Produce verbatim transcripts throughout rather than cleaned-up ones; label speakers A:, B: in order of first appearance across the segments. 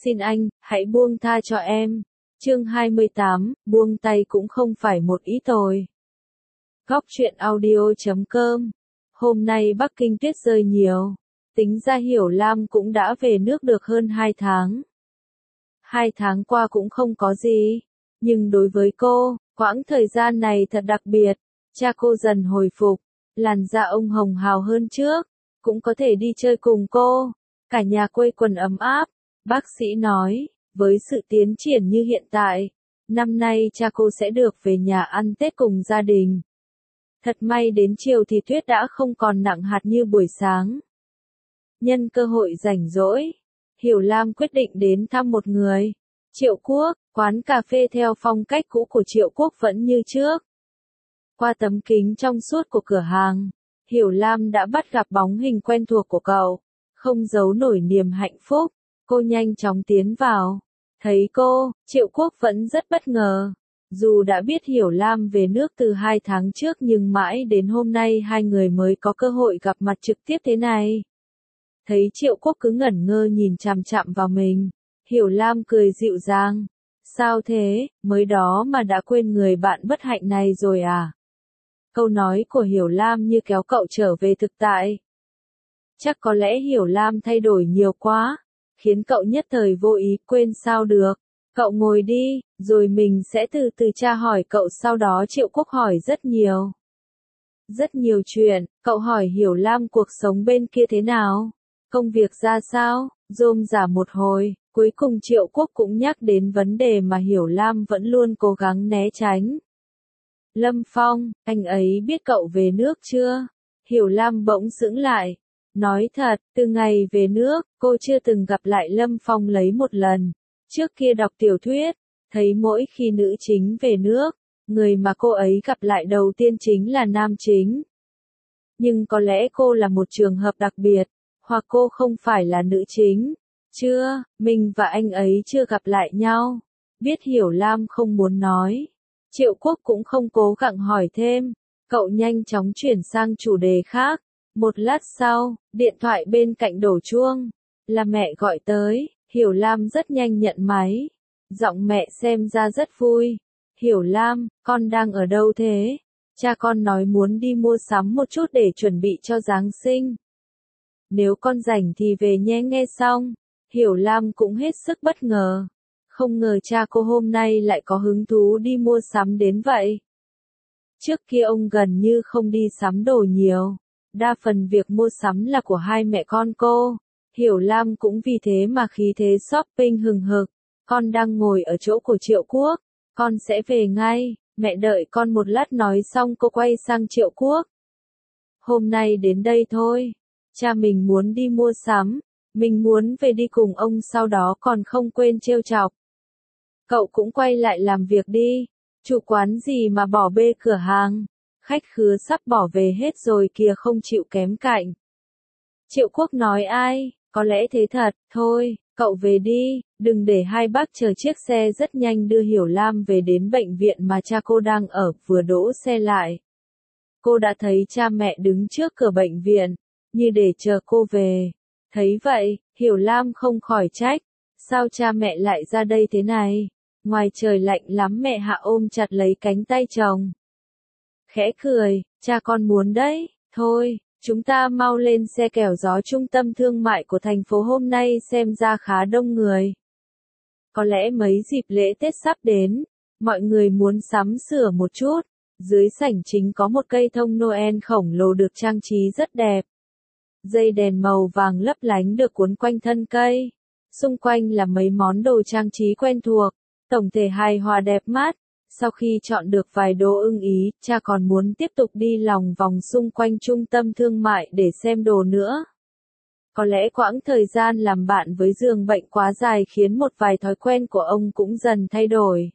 A: xin anh, hãy buông tha cho em. Chương hai mươi tám, buông tay cũng không phải một ý tồi. Góc truyện audio chấm com. Hôm nay Bắc Kinh tuyết rơi nhiều. Tính ra Hiểu Lam cũng đã về nước được hơn hai tháng. Hai tháng qua cũng không có gì. Nhưng đối với cô, quãng thời gian này thật đặc biệt. Cha cô dần hồi phục. Làn da ông hồng hào hơn trước. Cũng có thể đi chơi cùng cô. Cả nhà quây quần ấm áp. Bác sĩ nói, với sự tiến triển như hiện tại, năm nay cha cô sẽ được về nhà ăn Tết cùng gia đình. Thật may đến chiều thì tuyết đã không còn nặng hạt như buổi sáng. Nhân cơ hội rảnh rỗi, Hiểu Lam quyết định đến thăm một người. Triệu Quốc, quán cà phê theo phong cách cũ của Triệu Quốc vẫn như trước. Qua tấm kính trong suốt của cửa hàng, Hiểu Lam đã bắt gặp bóng hình quen thuộc của cậu, không giấu nổi niềm hạnh phúc. Cô nhanh chóng tiến vào. Thấy cô, Triệu Quốc vẫn rất bất ngờ. Dù đã biết Hiểu Lam về nước từ hai tháng trước nhưng mãi đến hôm nay hai người mới có cơ hội gặp mặt trực tiếp thế này. Thấy Triệu Quốc cứ ngẩn ngơ nhìn chằm chằm vào mình, Hiểu Lam cười dịu dàng. Sao thế, mới đó mà đã quên người bạn bất hạnh này rồi à? Câu nói của Hiểu Lam như kéo cậu trở về thực tại. Chắc có lẽ Hiểu Lam thay đổi nhiều quá, khiến cậu nhất thời vô ý quên sao được. Cậu ngồi đi, rồi mình sẽ từ từ tra hỏi cậu. Sau đó Triệu Quốc hỏi rất nhiều. Rất nhiều chuyện, cậu hỏi Hiểu Lam cuộc sống bên kia thế nào? Công việc ra sao? Rôm rả một hồi, cuối cùng Triệu Quốc cũng nhắc đến vấn đề mà Hiểu Lam vẫn luôn cố gắng né tránh. Lâm Phong, anh ấy biết cậu về nước chưa? Hiểu Lam bỗng sững lại. Nói thật, từ ngày về nước, cô chưa từng gặp lại Lâm Phong lấy một lần. Trước kia đọc tiểu thuyết, thấy mỗi khi nữ chính về nước, người mà cô ấy gặp lại đầu tiên chính là nam chính. Nhưng có lẽ cô là một trường hợp đặc biệt, hoặc cô không phải là nữ chính. Chưa, mình và anh ấy chưa gặp lại nhau. Biết Hiểu Lam không muốn nói. Triệu Quốc cũng không cố gắng hỏi thêm. Cậu nhanh chóng chuyển sang chủ đề khác. Một lát sau, điện thoại bên cạnh đổ chuông. Là mẹ gọi tới. Hiểu Lam rất nhanh nhận máy. Giọng mẹ xem ra rất vui. Hiểu Lam, con đang ở đâu thế? Cha con nói muốn đi mua sắm một chút để chuẩn bị cho Giáng sinh. Nếu con rảnh thì về nhé. Nghe xong, Hiểu Lam cũng hết sức bất ngờ. Không ngờ cha cô hôm nay lại có hứng thú đi mua sắm đến vậy. Trước kia ông gần như không đi sắm đồ nhiều. Đa phần việc mua sắm là của hai mẹ con cô. Hiểu Lam cũng vì thế mà khí thế shopping hừng hực. Con đang ngồi ở chỗ của Triệu Quốc. Con sẽ về ngay, mẹ đợi con một lát. Nói xong cô quay sang Triệu Quốc. Hôm nay đến đây thôi. Cha mình muốn đi mua sắm. Mình muốn về đi cùng ông, sau đó còn không quên trêu chọc. Cậu cũng quay lại làm việc đi. Chủ quán gì mà bỏ bê cửa hàng. Khách khứa sắp bỏ về hết rồi kìa, không chịu kém cạnh. Triệu Quốc nói ai, có lẽ thế thật, thôi, cậu về đi, đừng để hai bác chờ. Chiếc xe rất nhanh đưa Hiểu Lam về đến bệnh viện mà cha cô đang ở. Vừa đỗ xe lại, cô đã thấy cha mẹ đứng trước cửa bệnh viện, như để chờ cô về. Thấy vậy, Hiểu Lam không khỏi trách, sao cha mẹ lại ra đây thế này? Ngoài trời lạnh lắm. Mẹ Hạ ôm chặt lấy cánh tay chồng. Khẽ cười, cha con muốn đấy, thôi, chúng ta mau lên xe kẻo gió. Trung tâm thương mại của thành phố hôm nay xem ra khá đông người. Có lẽ mấy dịp lễ Tết sắp đến, mọi người muốn sắm sửa một chút. Dưới sảnh chính có một cây thông Noel khổng lồ được trang trí rất đẹp. Dây đèn màu vàng lấp lánh được cuốn quanh thân cây. Xung quanh là mấy món đồ trang trí quen thuộc. Tổng thể hài hòa đẹp mắt. Sau khi chọn được vài đồ ưng ý, cha còn muốn tiếp tục đi lòng vòng xung quanh trung tâm thương mại để xem đồ nữa. Có lẽ quãng thời gian làm bạn với giường bệnh quá dài khiến một vài thói quen của ông cũng dần thay đổi.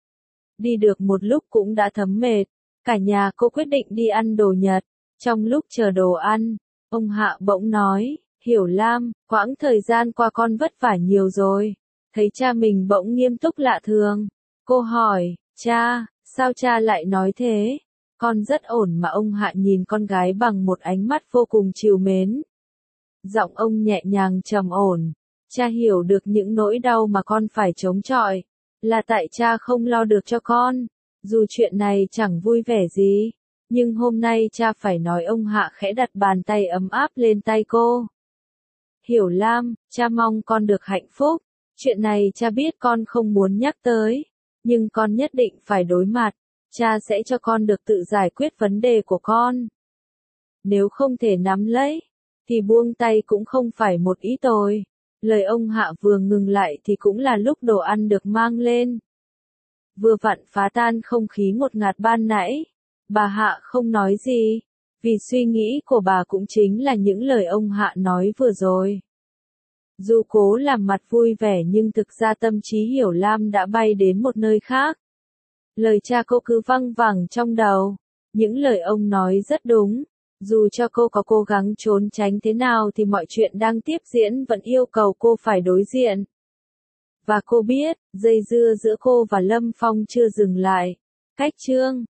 A: Đi được một lúc cũng đã thấm mệt. Cả nhà cô quyết định đi ăn đồ Nhật. Trong lúc chờ đồ ăn, ông Hạ bỗng nói, Hiểu Lam, quãng thời gian qua con vất vả nhiều rồi. Thấy cha mình bỗng nghiêm túc lạ thường. Cô hỏi, cha, sao cha lại nói thế? Con rất ổn mà. Ông Hạ nhìn con gái bằng một ánh mắt vô cùng trìu mến. Giọng ông nhẹ nhàng trầm ổn. Cha hiểu được những nỗi đau mà con phải chống chọi, là tại cha không lo được cho con. Dù chuyện này chẳng vui vẻ gì, nhưng hôm nay cha phải nói. Ông Hạ khẽ đặt bàn tay ấm áp lên tay cô. Hiểu Lam, cha mong con được hạnh phúc. Chuyện này cha biết con không muốn nhắc tới, nhưng con nhất định phải đối mặt. Cha sẽ cho con được tự giải quyết vấn đề của con. Nếu không thể nắm lấy, thì buông tay cũng không phải một ý tồi. Lời ông Hạ vừa ngừng lại thì cũng là lúc đồ ăn được mang lên. Vừa vặn phá tan không khí ngột ngạt ban nãy. Bà Hạ không nói gì, vì suy nghĩ của bà cũng chính là những lời ông Hạ nói vừa rồi. Dù cố làm mặt vui vẻ nhưng thực ra tâm trí Hiểu Lam đã bay đến một nơi khác. Lời cha cô cứ văng vẳng trong đầu. Những lời ông nói rất đúng. Dù cho cô có cố gắng trốn tránh thế nào thì mọi chuyện đang tiếp diễn vẫn yêu cầu cô phải đối diện. Và cô biết, dây dưa giữa cô và Lâm Phong chưa dừng lại. Cách chương